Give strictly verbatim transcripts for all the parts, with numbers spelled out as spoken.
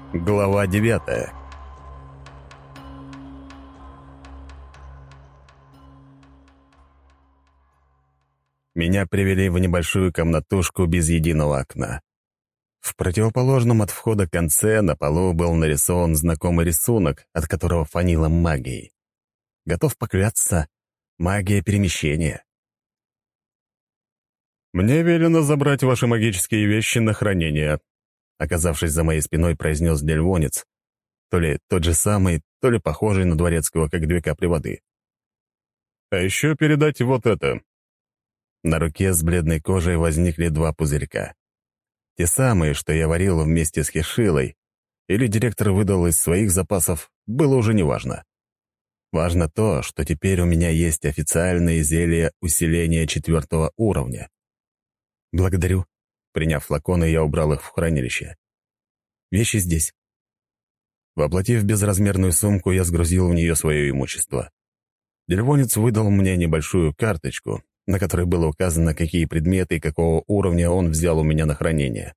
Глава девятая. Меня привели в небольшую комнатушку без единого окна. В противоположном от входа конце на полу был нарисован знакомый рисунок, от которого фанило магией. Готов поклясться, магия перемещения. «Мне велено забрать ваши магические вещи на хранение», оказавшись за моей спиной, произнес дельвонец, то ли тот же самый, то ли похожий на дворецкого, как две капли воды. «А еще передать вот это». На руке с бледной кожей возникли два пузырька. Те самые, что я варил вместе с Хешилой, или директор выдал из своих запасов, было уже неважно. Важно то, что теперь у меня есть официальные зелья усиления четвертого уровня. «Благодарю». Приняв флаконы, я убрал их в хранилище. «Вещи здесь». Воплотив безразмерную сумку, я сгрузил в нее свое имущество. Дельвонец выдал мне небольшую карточку, на которой было указано, какие предметы и какого уровня он взял у меня на хранение.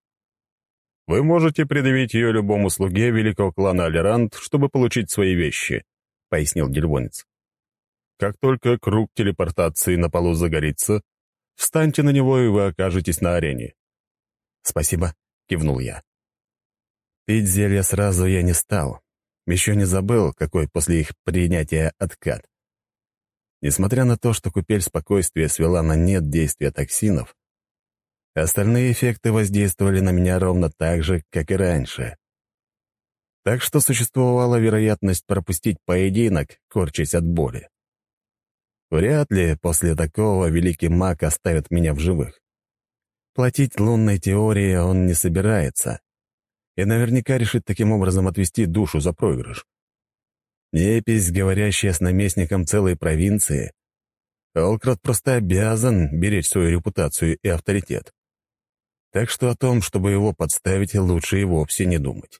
«Вы можете предъявить ее любому слуге великого клана Алерант, чтобы получить свои вещи», — пояснил Дельвонец. «Как только круг телепортации на полу загорится, встаньте на него, и вы окажетесь на арене». «Спасибо», — кивнул я. Пить зелье сразу я не стал. Еще не забыл, какой после их принятия откат. Несмотря на то, что купель спокойствия свела на нет действия токсинов, остальные эффекты воздействовали на меня ровно так же, как и раньше. Так что существовала вероятность пропустить поединок, корчась от боли. Вряд ли после такого великий маг оставит меня в живых. Платить лунной теории он не собирается, и наверняка решит таким образом отвести душу за проигрыш. Непись, говорящая с наместником целой провинции, Олкрат просто обязан беречь свою репутацию и авторитет. Так что о том, чтобы его подставить, лучше и вовсе не думать.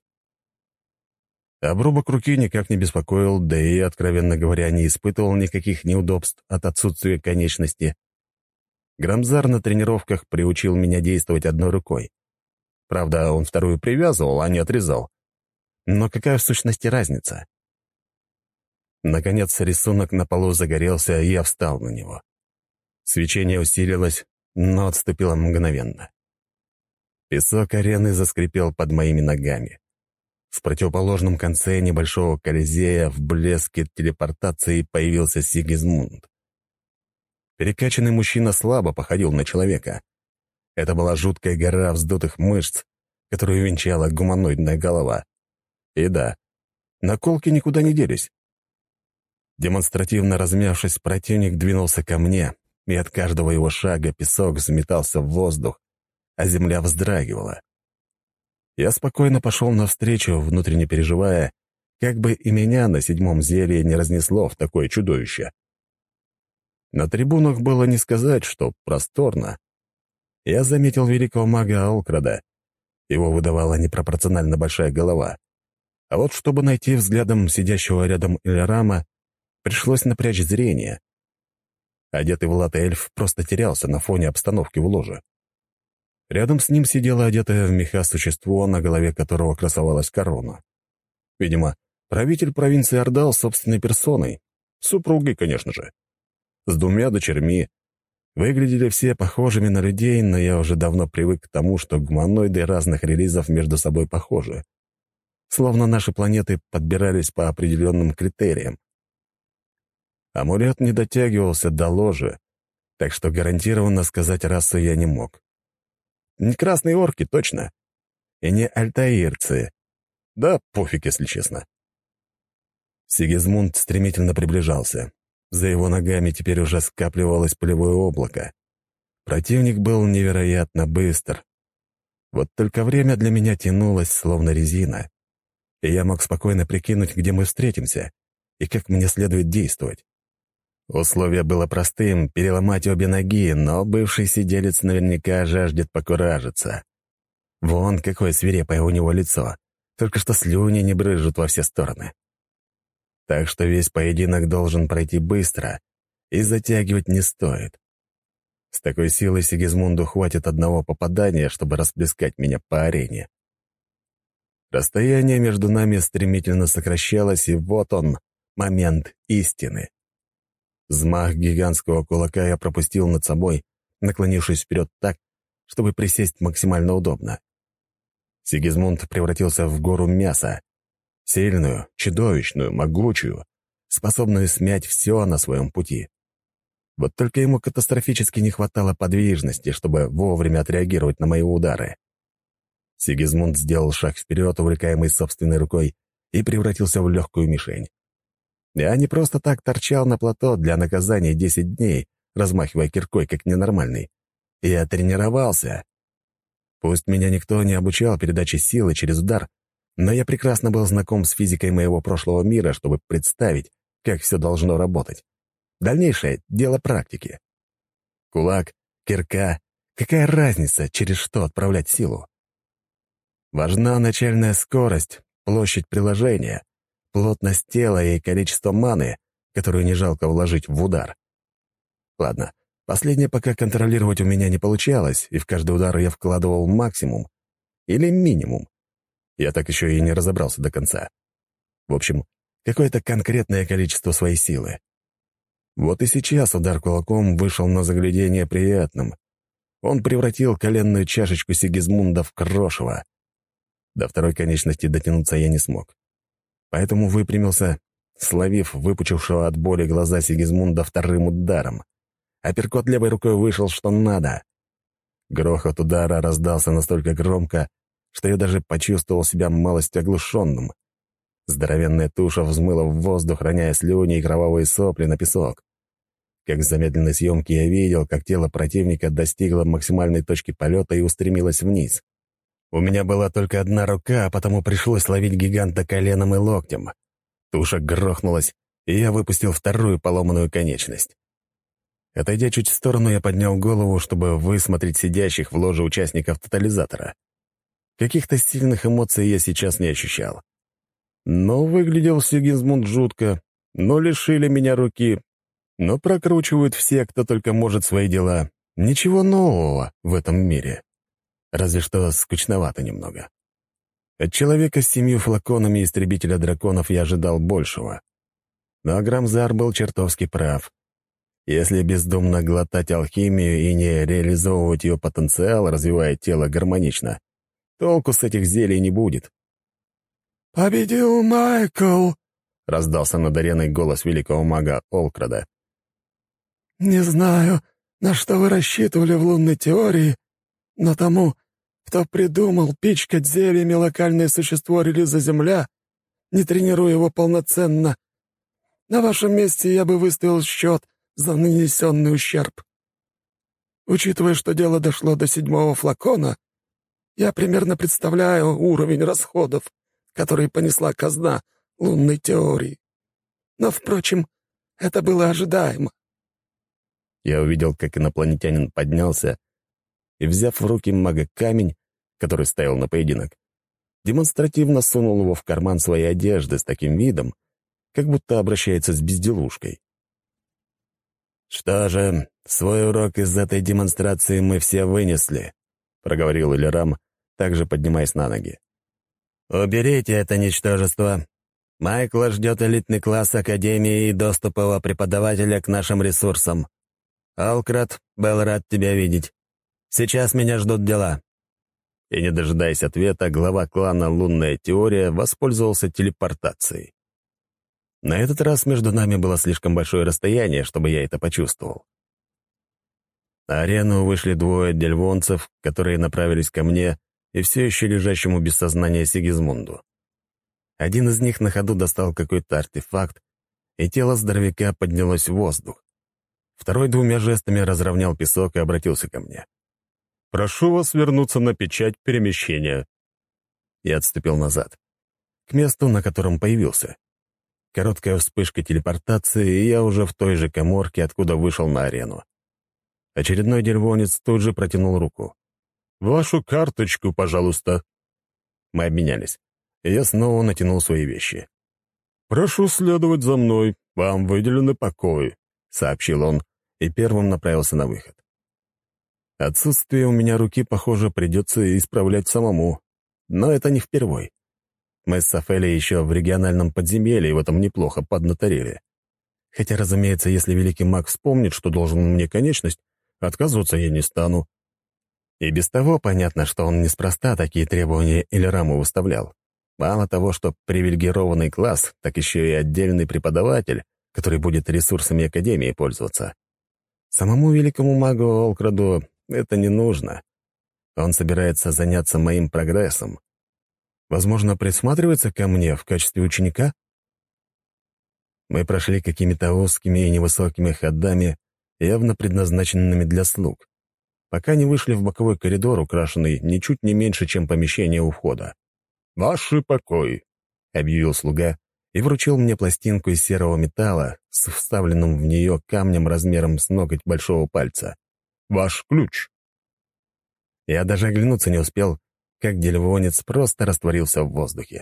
Обрубок руки никак не беспокоил, да и, откровенно говоря, не испытывал никаких неудобств от отсутствия конечности. Грамзар на тренировках приучил меня действовать одной рукой. Правда, он вторую привязывал, а не отрезал. Но какая в сущности разница? Наконец рисунок на полу загорелся, и я встал на него. Свечение усилилось, но отступило мгновенно. Песок арены заскрипел под моими ногами. В противоположном конце небольшого колизея в блеске телепортации появился Сигизмунд. Перекачанный мужчина слабо походил на человека. Это была жуткая гора вздутых мышц, которую венчала гуманоидная голова. И да, наколки никуда не делись. Демонстративно размявшись, противник двинулся ко мне, и от каждого его шага песок взметался в воздух, а земля вздрагивала. Я спокойно пошел навстречу, внутренне переживая, как бы и меня на седьмом зелье не разнесло в такое чудовище. На трибунах было не сказать, что просторно. Я заметил великого мага Олкрада. Его выдавала непропорционально большая голова. А вот чтобы найти взглядом сидящего рядом Эльрама, пришлось напрячь зрение. Одетый в латы эльф просто терялся на фоне обстановки в ложе. Рядом с ним сидело одетое в меха существо, на голове которого красовалась корона. Видимо, правитель провинции Ордал собственной персоной. Супругой, конечно же. С двумя дочерьми. Выглядели все похожими на людей, но я уже давно привык к тому, что гуманоиды разных релизов между собой похожи. Словно наши планеты подбирались по определенным критериям. Амулет не дотягивался до ложи, так что гарантированно сказать расу я не мог. Не красные орки, точно. И не альтаирцы. Да, пофиг, если честно. Сигизмунд стремительно приближался. За его ногами теперь уже скапливалось пылевое облако. Противник был невероятно быстр. Вот только время для меня тянулось, словно резина. И я мог спокойно прикинуть, где мы встретимся, и как мне следует действовать. Условие было простым — переломать обе ноги, но бывший сиделец наверняка жаждет покуражиться. Вон какое свирепое у него лицо, только что слюни не брызжут во все стороны. Так что весь поединок должен пройти быстро, и затягивать не стоит. С такой силой Сигизмунду хватит одного попадания, чтобы расплескать меня по арене. Расстояние между нами стремительно сокращалось, и вот он, момент истины. Взмах гигантского кулака я пропустил над собой, наклонившись вперед так, чтобы присесть максимально удобно. Сигизмунд превратился в гору мяса. Сильную, чудовищную, могучую, способную смять все на своем пути. Вот только ему катастрофически не хватало подвижности, чтобы вовремя отреагировать на мои удары. Сигизмунд сделал шаг вперед, увлекаемый собственной рукой, и превратился в легкую мишень. Я не просто так торчал на плато для наказания десять дней, размахивая киркой, как ненормальный. Я тренировался. Пусть меня никто не обучал передаче силы через удар, но я прекрасно был знаком с физикой моего прошлого мира, чтобы представить, как все должно работать. Дальнейшее — дело практики. Кулак, кирка — какая разница, через что отправлять силу? Важна начальная скорость, площадь приложения, плотность тела и количество маны, которую не жалко вложить в удар. Ладно, последнее пока контролировать у меня не получалось, и в каждый удар я вкладывал максимум или минимум. Я так еще и не разобрался до конца. В общем, какое-то конкретное количество своей силы. Вот и сейчас удар кулаком вышел на заглядение приятным. Он превратил коленную чашечку Сигизмунда в крошево. До второй конечности дотянуться я не смог. Поэтому выпрямился, словив выпучившего от боли глаза Сигизмунда вторым ударом. Апперкот левой рукой вышел что надо. Грохот удара раздался настолько громко, что я даже почувствовал себя малость оглушенным. Здоровенная туша взмыла в воздух, роняя слюни и кровавые сопли на песок. Как в замедленной съемке я видел, как тело противника достигло максимальной точки полета и устремилось вниз. У меня была только одна рука, а потому пришлось ловить гиганта коленом и локтем. Туша грохнулась, и я выпустил вторую поломанную конечность. Отойдя чуть в сторону, я поднял голову, чтобы высмотреть сидящих в ложе участников тотализатора. Каких-то сильных эмоций я сейчас не ощущал. Но выглядел Сигизмунд жутко, но лишили меня руки, но прокручивают все, кто только может, свои дела. Ничего нового в этом мире. Разве что скучновато немного. От человека с семью флаконами истребителя драконов я ожидал большего. Но Грамзар был чертовски прав. Если бездумно глотать алхимию и не реализовывать ее потенциал, развивая тело гармонично, толку с этих зелий не будет. «Победил Майкл!» — раздался над ареной голос великого мага Олкрада. «Не знаю, на что вы рассчитывали в лунной теории, но тому, кто придумал пичкать зельями локальное существо релиза Земля, не тренируя его полноценно, на вашем месте я бы выставил счет за нанесенный ущерб. Учитывая, что дело дошло до седьмого флакона, я примерно представляю уровень расходов, который понесла казна лунной теории. Но, впрочем, это было ожидаемо». Я увидел, как инопланетянин поднялся и, взяв в руки мага камень, который стоял на поединок, демонстративно сунул его в карман своей одежды с таким видом, как будто обращается с безделушкой. «Что же, свой урок из этой демонстрации мы все вынесли», — проговорил Элирам, также поднимаясь на ноги. «Уберите это ничтожество. Майкла ждет элитный класс Академии и доступ его преподавателя к нашим ресурсам. Олкрад, был рад тебя видеть. Сейчас меня ждут дела». И, не дожидаясь ответа, глава клана «Лунная теория» воспользовался телепортацией. На этот раз между нами было слишком большое расстояние, чтобы я это почувствовал. На арену вышли двое дельвонцев, которые направились ко мне и все еще лежащему без сознания Сигизмунду. Один из них на ходу достал какой-то артефакт, и тело здоровяка поднялось в воздух. Второй двумя жестами разровнял песок и обратился ко мне. «Прошу вас вернуться на печать перемещения». Я отступил назад, к месту, на котором появился. Короткая вспышка телепортации, и я уже в той же каморке, откуда вышел на арену. Очередной деревонец тут же протянул руку. «Вашу карточку, пожалуйста». Мы обменялись, и я снова натянул свои вещи. «Прошу следовать за мной, вам выделены покои», — сообщил он, и первым направился на выход. Отсутствие у меня руки, похоже, придется исправлять самому, но это не впервой. Мы с Сафелей еще в региональном подземелье в этом неплохо поднаторели. Хотя, разумеется, если великий маг вспомнит, что должен мне конечность, отказываться я не стану. И без того понятно, что он неспроста такие требования Эльраму выставлял. Мало того, что привилегированный класс, так еще и отдельный преподаватель, который будет ресурсами Академии пользоваться. Самому великому магу Олкраду это не нужно. Он собирается заняться моим прогрессом. Возможно, присматривается ко мне в качестве ученика? Мы прошли какими-то узкими и невысокими ходами, явно предназначенными для слуг, пока не вышли в боковой коридор, украшенный ничуть не меньше, чем помещение у входа. «Ваши покои», — объявил слуга и вручил мне пластинку из серого металла с вставленным в нее камнем размером с ноготь большого пальца. «Ваш ключ». Я даже оглянуться не успел, как дельвонец просто растворился в воздухе.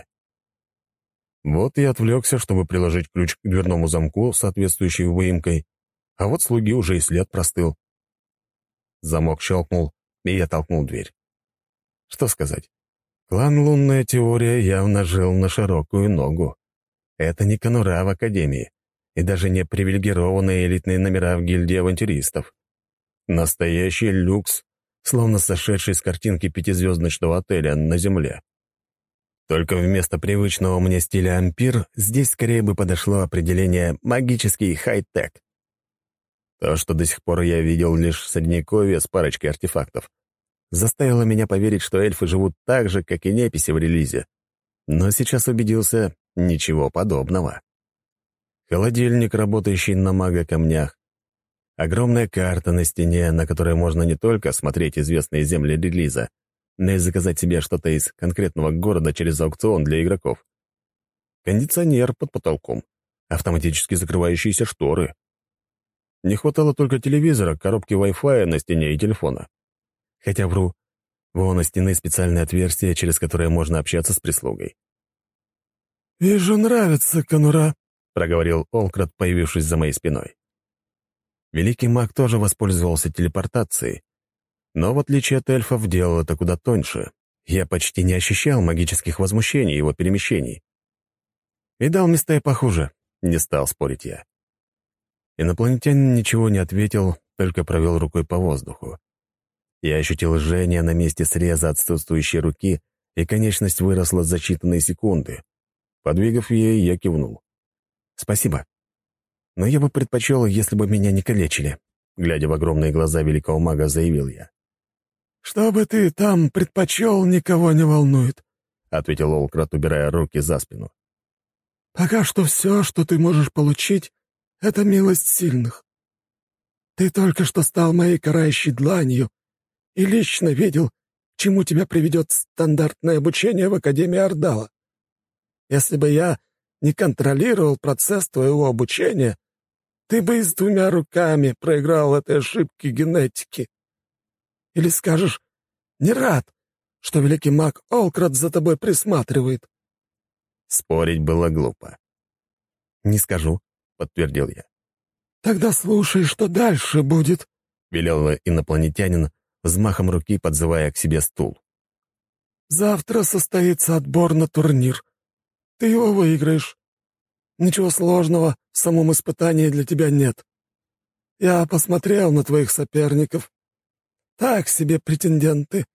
Вот я отвлекся, чтобы приложить ключ к дверному замку с соответствующей выемкой, а вот слуги уже и след простыл. Замок щелкнул, и я толкнул дверь. Что сказать? Клан «Лунная теория» явно жил на широкую ногу. Это не конура в Академии, и даже не привилегированные элитные номера в гильдии авантюристов. Настоящий люкс, словно сошедший с картинки пятизвездочного отеля на земле. Только вместо привычного мне стиля ампир здесь скорее бы подошло определение «магический хай-тек». То, что до сих пор я видел лишь в Средневековье с парочкой артефактов, заставило меня поверить, что эльфы живут так же, как и неписи в релизе. Но сейчас убедился — ничего подобного. Холодильник, работающий на мага-камнях, огромная карта на стене, на которой можно не только смотреть известные земли релиза, но и заказать себе что-то из конкретного города через аукцион для игроков. Кондиционер под потолком, автоматически закрывающиеся шторы. Не хватало только телевизора, коробки Wi-Fi на стене и телефона. Хотя вру, вон у стены специальное отверстие, через которое можно общаться с прислугой. «Вижу, нравится конура», — проговорил Олкрад, появившись за моей спиной. Великий маг тоже воспользовался телепортацией, но, в отличие от эльфов, делал это куда тоньше. Я почти не ощущал магических возмущений его перемещений. Видал места и похуже, не стал спорить я. Инопланетянин ничего не ответил, только провел рукой по воздуху. Я ощутил жжение на месте среза отсутствующей руки, и конечность выросла за считанные секунды. Подвигав ей, я кивнул. «Спасибо. Но я бы предпочел, если бы меня не калечили», — глядя в огромные глаза великого мага, заявил я. «Что бы ты там предпочел, никого не волнует», — ответил Олкрат, убирая руки за спину. «Пока что все, что ты можешь получить, — это милость сильных. Ты только что стал моей карающей дланью и лично видел, к чему тебя приведет стандартное обучение в Академии Ордала. Если бы я не контролировал процесс твоего обучения, ты бы и с двумя руками проиграл этой ошибке генетики. Или скажешь, не рад, что великий маг Олкрат за тобой присматривает?» Спорить было глупо. «Не скажу», — подтвердил я. «Тогда слушай, что дальше будет», — велел инопланетянин, взмахом руки подзывая к себе стул. «Завтра состоится отбор на турнир. Ты его выиграешь. Ничего сложного в самом испытании для тебя нет. Я посмотрел на твоих соперников. Так себе претенденты.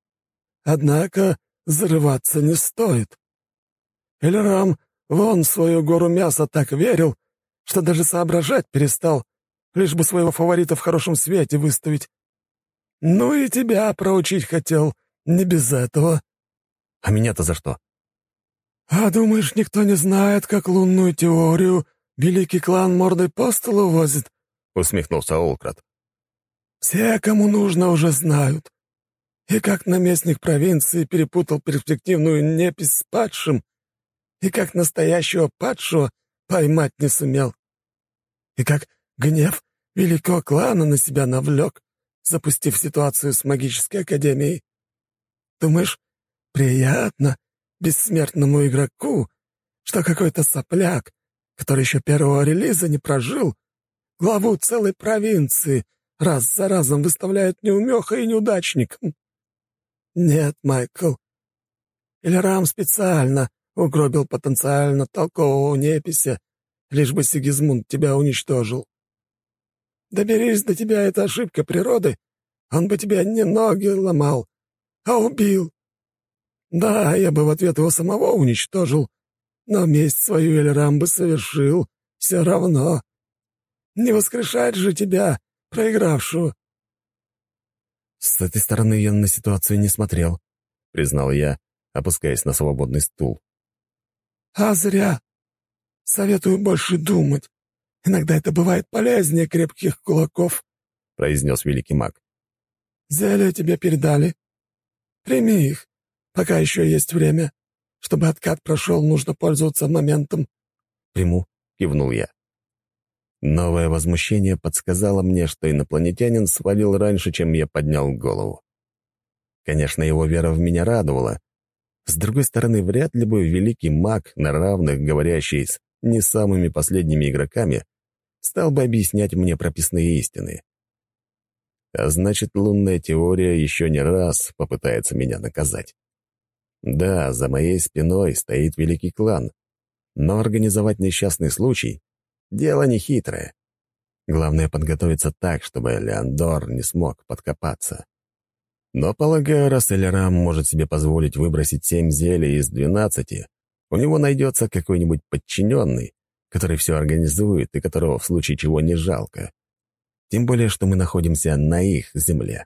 Однако зарываться не стоит. Эльрам вон в свою гору мяса так верил, что даже соображать перестал, лишь бы своего фаворита в хорошем свете выставить. Ну и тебя проучить хотел, не без этого». «А меня-то за что?» «А думаешь, никто не знает, как лунную теорию великий клан мордой по столу возит?» — усмехнулся Олкрат. «Все, кому нужно, уже знают. И как наместник провинции перепутал перспективную непись с падшим, и как настоящего падшего поймать не сумел, и как гнев великого клана на себя навлек, запустив ситуацию с магической академией. Думаешь, приятно бессмертному игроку, что какой-то сопляк, который еще первого релиза не прожил, главу целой провинции раз за разом выставляет неумехой и неудачником? Нет, Майкл. Эльрам специально угробил потенциально толкового непися, лишь бы Сигизмунд тебя уничтожил. Доберись до тебя эта ошибка природы, он бы тебя не ноги ломал, а убил. Да, я бы в ответ его самого уничтожил, но месть свою Эльрам бы совершил все равно. Не воскрешать же тебя, проигравшего». «С этой стороны я на ситуацию не смотрел», — признал я, опускаясь на свободный стул. «А зря. Советую больше думать. Иногда это бывает полезнее крепких кулаков», — произнес великий маг. «Зелья тебе передали. Прими их, пока еще есть время. Чтобы откат прошел, нужно пользоваться моментом». «Приму», — кивнул я. Новое возмущение подсказало мне, что инопланетянин свалил раньше, чем я поднял голову. Конечно, его вера в меня радовала. С другой стороны, вряд ли бы великий маг, на равных говорящий с не самыми последними игроками, стал бы объяснять мне прописные истины. А значит, лунная теория еще не раз попытается меня наказать. Да, за моей спиной стоит великий клан, но организовать несчастный случай — дело нехитрое. Главное — подготовиться так, чтобы Леандор не смог подкопаться. Но, полагаю, раз Эльрам может себе позволить выбросить семь зелий из двенадцати, у него найдется какой-нибудь подчиненный, который все организует и которого в случае чего не жалко. Тем более, что мы находимся на их земле.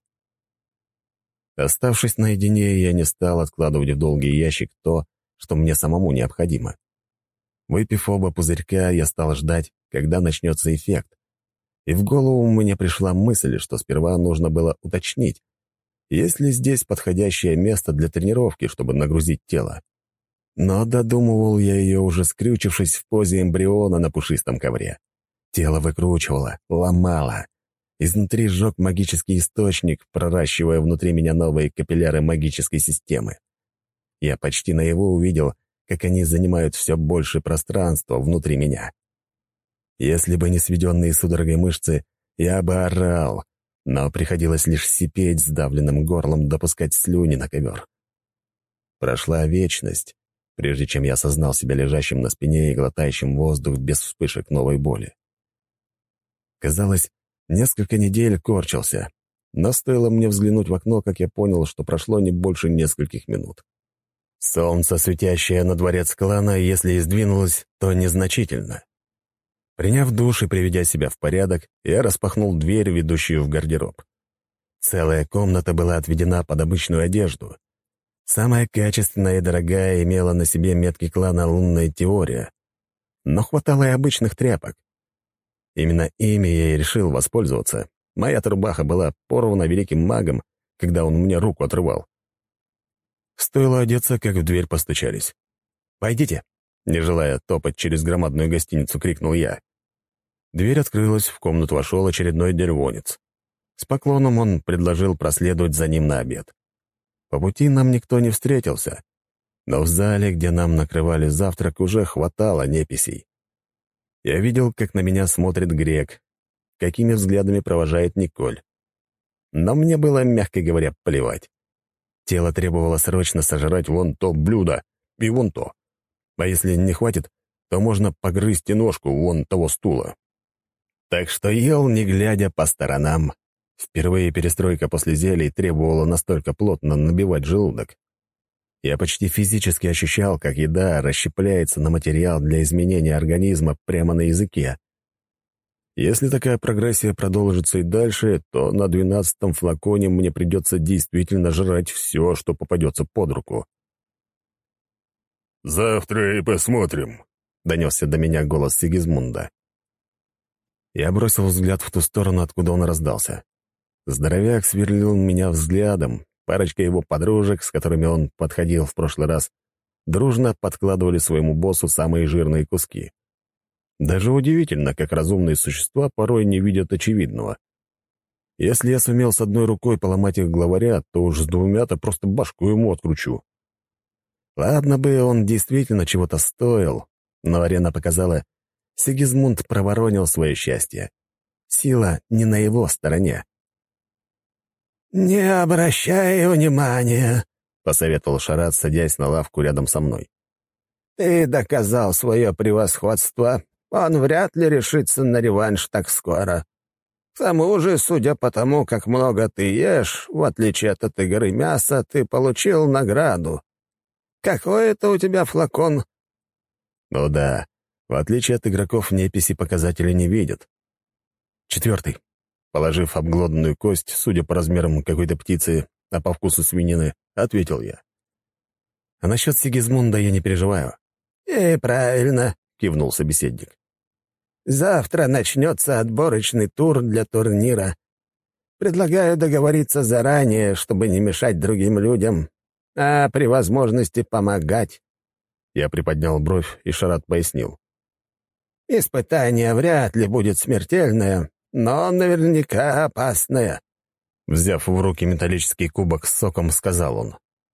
Оставшись наедине, я не стал откладывать в долгий ящик то, что мне самому необходимо. Выпив оба пузырька, я стал ждать, когда начнется эффект. И в голову мне пришла мысль, что сперва нужно было уточнить, есть ли здесь подходящее место для тренировки, чтобы нагрузить тело. Но додумывал я ее, уже скрючившись в позе эмбриона на пушистом ковре. Тело выкручивало, ломало. Изнутри сжег магический источник, проращивая внутри меня новые капилляры магической системы. Я почти наяву увидел, как они занимают все больше пространства внутри меня. Если бы не сведенные судорогой мышцы, я бы орал, но приходилось лишь сипеть сдавленным горлом, допускать слюни на ковер. Прошла вечность, прежде чем я осознал себя лежащим на спине и глотающим воздух без вспышек новой боли. Казалось, несколько недель корчился, но стоило мне взглянуть в окно, как я понял, что прошло не больше нескольких минут. Солнце, светящее на дворец клана, если и сдвинулось, то незначительно. Приняв душ и приведя себя в порядок, я распахнул дверь, ведущую в гардероб. Целая комната была отведена под обычную одежду. Самая качественная и дорогая имела на себе метки клана «Лунная теория», но хватало и обычных тряпок. Именно ими я и решил воспользоваться. Моя рубаха была порвана великим магом, когда он мне руку отрывал. Стоило одеться, как в дверь постучались. «Пойдите!» — не желая топать через громадную гостиницу, крикнул я. Дверь открылась, в комнату вошел очередной деревонец. С поклоном он предложил проследовать за ним на обед. По пути нам никто не встретился, но в зале, где нам накрывали завтрак, уже хватало неписей. Я видел, как на меня смотрит грек, какими взглядами провожает Николь. Но мне было, мягко говоря, плевать. Тело требовало срочно сожрать вон то блюдо и вон то. А если не хватит, то можно погрызть и ножку вон того стула. Так что ел, не глядя по сторонам. Впервые перестройка после зелий требовала настолько плотно набивать желудок. Я почти физически ощущал, как еда расщепляется на материал для изменения организма прямо на языке. Если такая прогрессия продолжится и дальше, то на двенадцатом флаконе мне придется действительно жрать все, что попадется под руку. «Завтра и посмотрим», — донесся до меня голос Сигизмунда. Я бросил взгляд в ту сторону, откуда он раздался. Здоровяк сверлил меня взглядом, парочка его подружек, с которыми он подходил в прошлый раз, дружно подкладывали своему боссу самые жирные куски. Даже удивительно, как разумные существа порой не видят очевидного. Если я сумел с одной рукой поломать их главаря, то уж с двумя-то просто башку ему откручу. Ладно бы он действительно чего-то стоил, но арена показала, Сигизмунд проворонил свое счастье. Сила не на его стороне. «Не обращай внимания», — посоветовал Шарат, садясь на лавку рядом со мной. Ты доказал свое превосходство. Он вряд ли решится на реванш так скоро. К тому же, судя по тому, как много ты ешь, в отличие от этой горы мяса, ты получил награду. Какой это у тебя флакон?» Ну да, в отличие от игроков, неписи показатели не видят. Четвертый. Положив обглоданную кость, судя по размерам какой-то птицы, а по вкусу свинины, ответил я. А насчет Сигизмунда я не переживаю. «И правильно», — кивнул собеседник. «Завтра начнется отборочный тур для турнира. Предлагаю договориться заранее, чтобы не мешать другим людям, а при возможности помогать». Я приподнял бровь, и Шарат пояснил. «Испытание вряд ли будет смертельное, но наверняка опасное». Взяв в руки металлический кубок с соком, сказал он.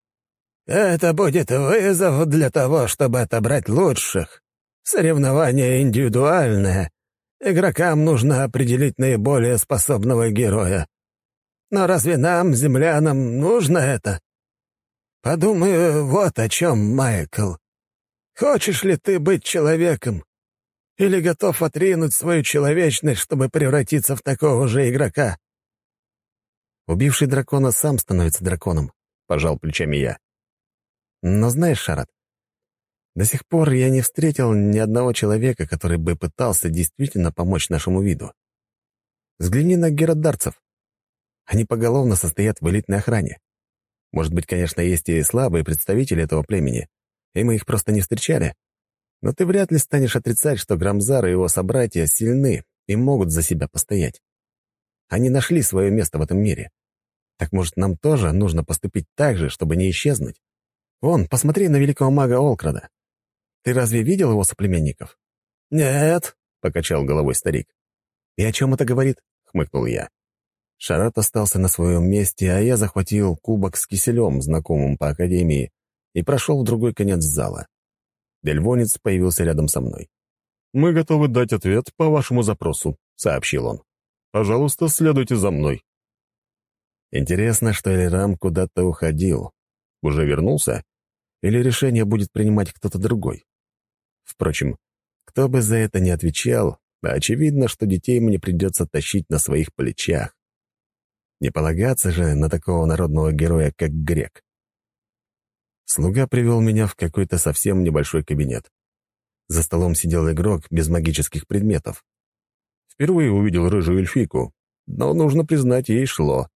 «Это будет вызов для того, чтобы отобрать лучших. Соревнование индивидуальное. Игрокам нужно определить наиболее способного героя. Но разве нам, землянам, нужно это? Подумай вот о чем, Майкл. Хочешь ли ты быть человеком? Или готов отринуть свою человечность, чтобы превратиться в такого же игрока?» «Убивший дракона сам становится драконом», — пожал плечами я. «Но знаешь, Шарат, до сих пор я не встретил ни одного человека, который бы пытался действительно помочь нашему виду. Взгляни на геродарцев. Они поголовно состоят в элитной охране. Может быть, конечно, есть и слабые представители этого племени, и мы их просто не встречали. Но ты вряд ли станешь отрицать, что Грамзар и его собратья сильны и могут за себя постоять. Они нашли свое место в этом мире. Так может, нам тоже нужно поступить так же, чтобы не исчезнуть? Вон, посмотри на великого мага Олкрада. Ты разве видел его соплеменников?» «Нет», — покачал головой старик. «И о чем это говорит?» — хмыкнул я. Шарат остался на своем месте, а я захватил кубок с киселем, знакомым по академии, и прошел в другой конец зала. Дельвонец появился рядом со мной. «Мы готовы дать ответ по вашему запросу», — сообщил он. «Пожалуйста, следуйте за мной». Интересно, что Эльрам куда-то уходил. Уже вернулся? Или решение будет принимать кто-то другой? Впрочем, кто бы за это не отвечал, очевидно, что детей мне придется тащить на своих плечах. Не полагаться же на такого народного героя, как Грек. Слуга привел меня в какой-то совсем небольшой кабинет. За столом сидел игрок без магических предметов. Впервые увидел рыжую эльфийку, но, нужно признать, ей шло.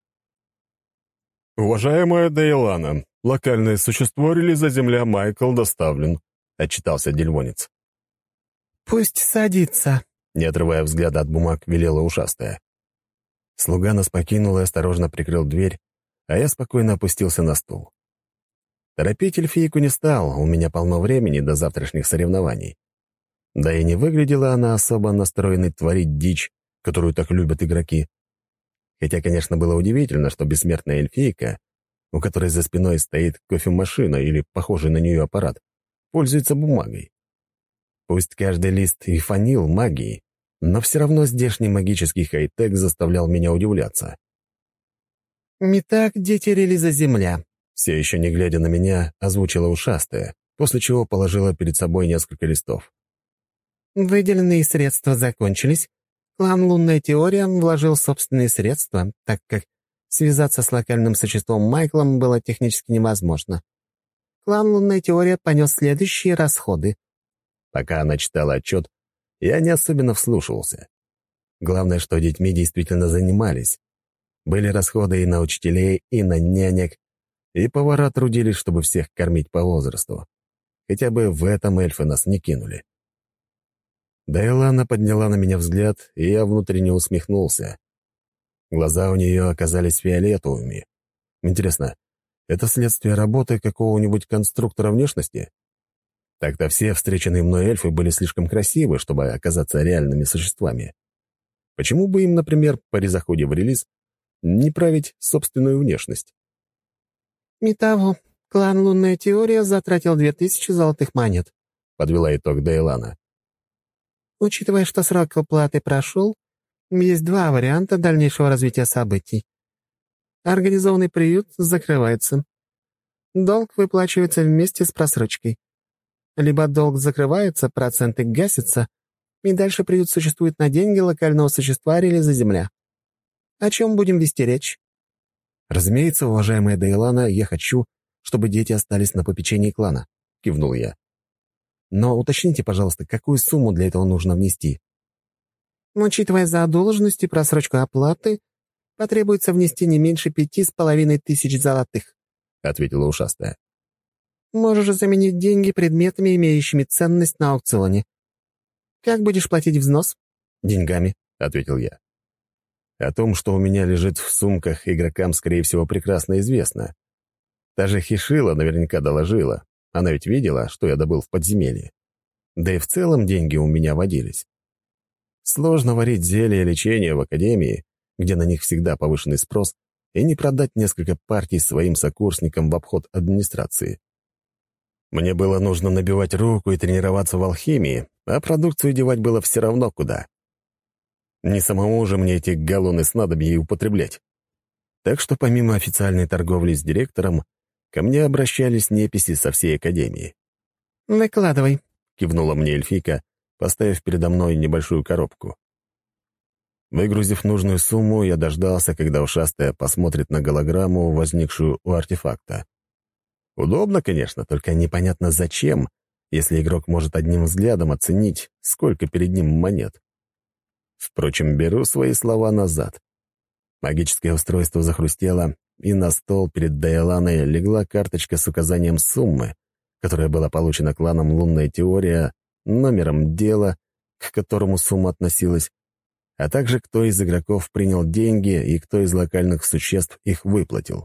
«Уважаемая Дейлана, локальное существо релиза Земля Майкл доставлен», — отчитался дельвонец. «Пусть садится», — не отрывая взгляда от бумаг, велела ушастая. Слуга нас покинул и осторожно прикрыл дверь, а я спокойно опустился на стул. Торопить эльфийку не стал, у меня полно времени до завтрашних соревнований. Да и не выглядела она особо настроенной творить дичь, которую так любят игроки. Хотя, конечно, было удивительно, что бессмертная эльфийка, у которой за спиной стоит кофемашина или похожий на нее аппарат, пользуется бумагой. Пусть каждый лист и фанил магией, но все равно здешний магический хай-тек заставлял меня удивляться. «Итак, дети релиза Земля», все еще не глядя на меня, озвучила ушастая, после чего положила перед собой несколько листов. «Выделенные средства закончились. Клан «Лунная теория» вложил собственные средства, так как связаться с локальным существом Майклом было технически невозможно. Клан «Лунная теория» понес следующие расходы». Пока она читала отчет, я не особенно вслушивался. Главное, что детьми действительно занимались. Были расходы и на учителей, и на нянек, и повара трудились, чтобы всех кормить по возрасту. Хотя бы в этом эльфы нас не кинули. Дейлана подняла на меня взгляд, и я внутренне усмехнулся. Глаза у нее оказались фиолетовыми. Интересно, это следствие работы какого-нибудь конструктора внешности? Так-то все встреченные мной эльфы были слишком красивы, чтобы оказаться реальными существами. Почему бы им, например, при заходе в релиз не править собственную внешность? «Итого, клан «Лунная теория» затратил две тысячи золотых монет», — подвела итог Дейлана. «Учитывая, что срок оплаты прошел, есть два варианта дальнейшего развития событий. Организованный приют закрывается. Долг выплачивается вместе с просрочкой. Либо долг закрывается, проценты гасятся, и дальше приют существует на деньги локального существа релиза Земля. О чем будем вести речь? «Разумеется, уважаемая Дейлана, я хочу, чтобы дети остались на попечении клана», — кивнул я. «Но уточните, пожалуйста, какую сумму для этого нужно внести?» Учитывая задолженность и просрочку оплаты, потребуется внести не меньше пяти с половиной тысяч золотых», — ответила ушастая. «Можешь заменить деньги предметами, имеющими ценность на аукционе. Как будешь платить взнос?» «Деньгами», — ответил я. О том, что у меня лежит в сумках, игрокам, скорее всего, прекрасно известно. Даже Хишила наверняка доложила. Она ведь видела, что я добыл в подземелье. Да и в целом деньги у меня водились. Сложно варить зелья лечения в академии, где на них всегда повышенный спрос, и не продать несколько партий своим сокурсникам в обход администрации. Мне было нужно набивать руку и тренироваться в алхимии, а продукцию девать было все равно куда. Не самому же мне эти галлоны снадобья и употреблять. Так что помимо официальной торговли с директором, ко мне обращались неписи со всей академии. «Выкладывай», — кивнула мне эльфийка, поставив передо мной небольшую коробку. Выгрузив нужную сумму, я дождался, когда ушастая посмотрит на голограмму, возникшую у артефакта. Удобно, конечно, только непонятно зачем, если игрок может одним взглядом оценить, сколько перед ним монет. Впрочем, беру свои слова назад. Магическое устройство захрустело, и на стол перед Дейланой легла карточка с указанием суммы, которая была получена кланом «Лунная теория», номером дела, к которому сумма относилась, а также кто из игроков принял деньги и кто из локальных существ их выплатил.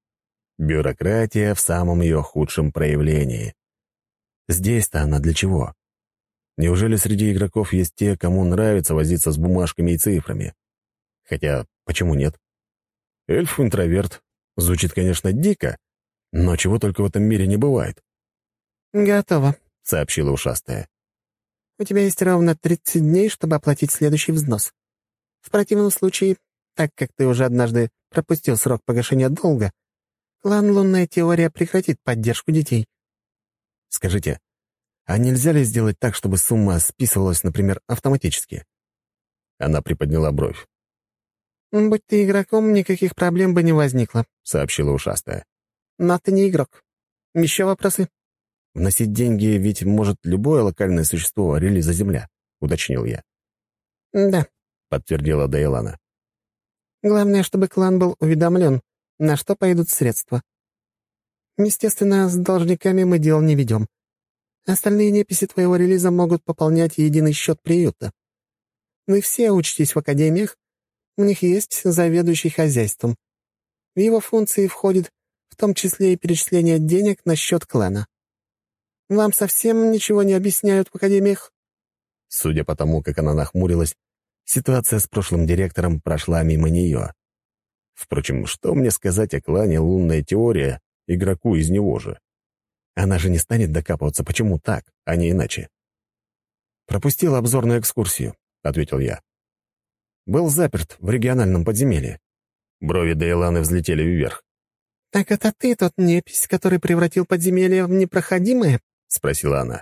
Бюрократия в самом ее худшем проявлении. Здесь-то она для чего? Неужели среди игроков есть те, кому нравится возиться с бумажками и цифрами? Хотя, почему нет? Эльф-интроверт. Звучит, конечно, дико, но чего только в этом мире не бывает. «Готово», — сообщила ушастая. «У тебя есть ровно тридцать дней, чтобы оплатить следующий взнос. В противном случае, так как ты уже однажды пропустил срок погашения долга, клан «Лунная теория» прекратит поддержку детей». «Скажите, а нельзя ли сделать так, чтобы сумма списывалась, например, автоматически?» Она приподняла бровь. «Будь ты игроком, никаких проблем бы не возникло», — сообщила ушастая. «Но ты не игрок. Еще вопросы?» «Вносить деньги ведь может любое локальное существо релиза Земля», — уточнил я. «Да», — подтвердила Дейлана. «Главное, чтобы клан был уведомлен, на что пойдут средства. Естественно, с должниками мы дел не ведем. Остальные неписи твоего релиза могут пополнять единый счет приюта. Вы все учитесь в академиях, у них есть заведующий хозяйством. В его функции входит в том числе и перечисление денег на счет клана. Вам совсем ничего не объясняют в академиях?» Судя по тому, как она нахмурилась, ситуация с прошлым директором прошла мимо нее. Впрочем, что мне сказать о клане «Лунная теория» игроку из него же? Она же не станет докапываться, почему так, а не иначе. «Пропустил обзорную экскурсию», — ответил я. «Был заперт в региональном подземелье». Брови Дейланы взлетели вверх. «Так это ты тот непись, который превратил подземелье в непроходимое?» — спросила она.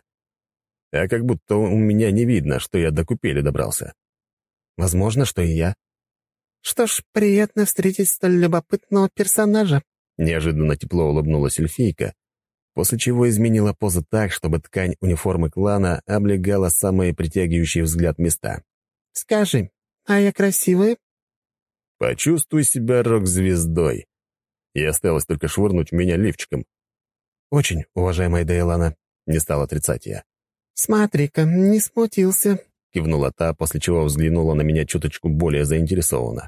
А как будто у меня не видно, что я до купели добрался. Возможно, что и я. «Что ж, приятно встретить столь любопытного персонажа», — неожиданно тепло улыбнулась эльфийка, после чего изменила позу так, чтобы ткань униформы клана облегала самые притягивающие взгляд места. «Скажи, а я красивая?» «Почувствуй себя рок-звездой». И осталось только швырнуть в меня лифчиком. «Очень, уважаемая Дейлана», — не стал отрицать я. «Смотри-ка, не смутился», — кивнула та, после чего взглянула на меня чуточку более заинтересованно.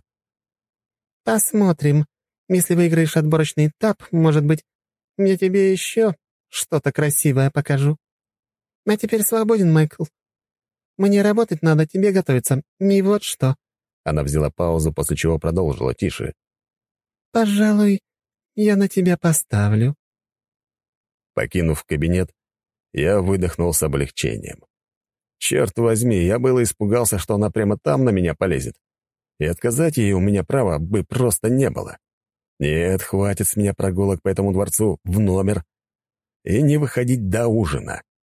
«Посмотрим. Если выиграешь отборочный этап, может быть, я тебе еще что-то красивое покажу. А теперь свободен, Майкл. Мне работать надо, тебе готовиться. И вот что». Она взяла паузу, после чего продолжила тише. «Пожалуй, я на тебя поставлю». Покинув кабинет, я выдохнул с облегчением. Черт возьми, я было испугался, что она прямо там на меня полезет. И отказать ей у меня права бы просто не было. Нет, хватит с меня прогулок по этому дворцу в номер и не выходить до ужина.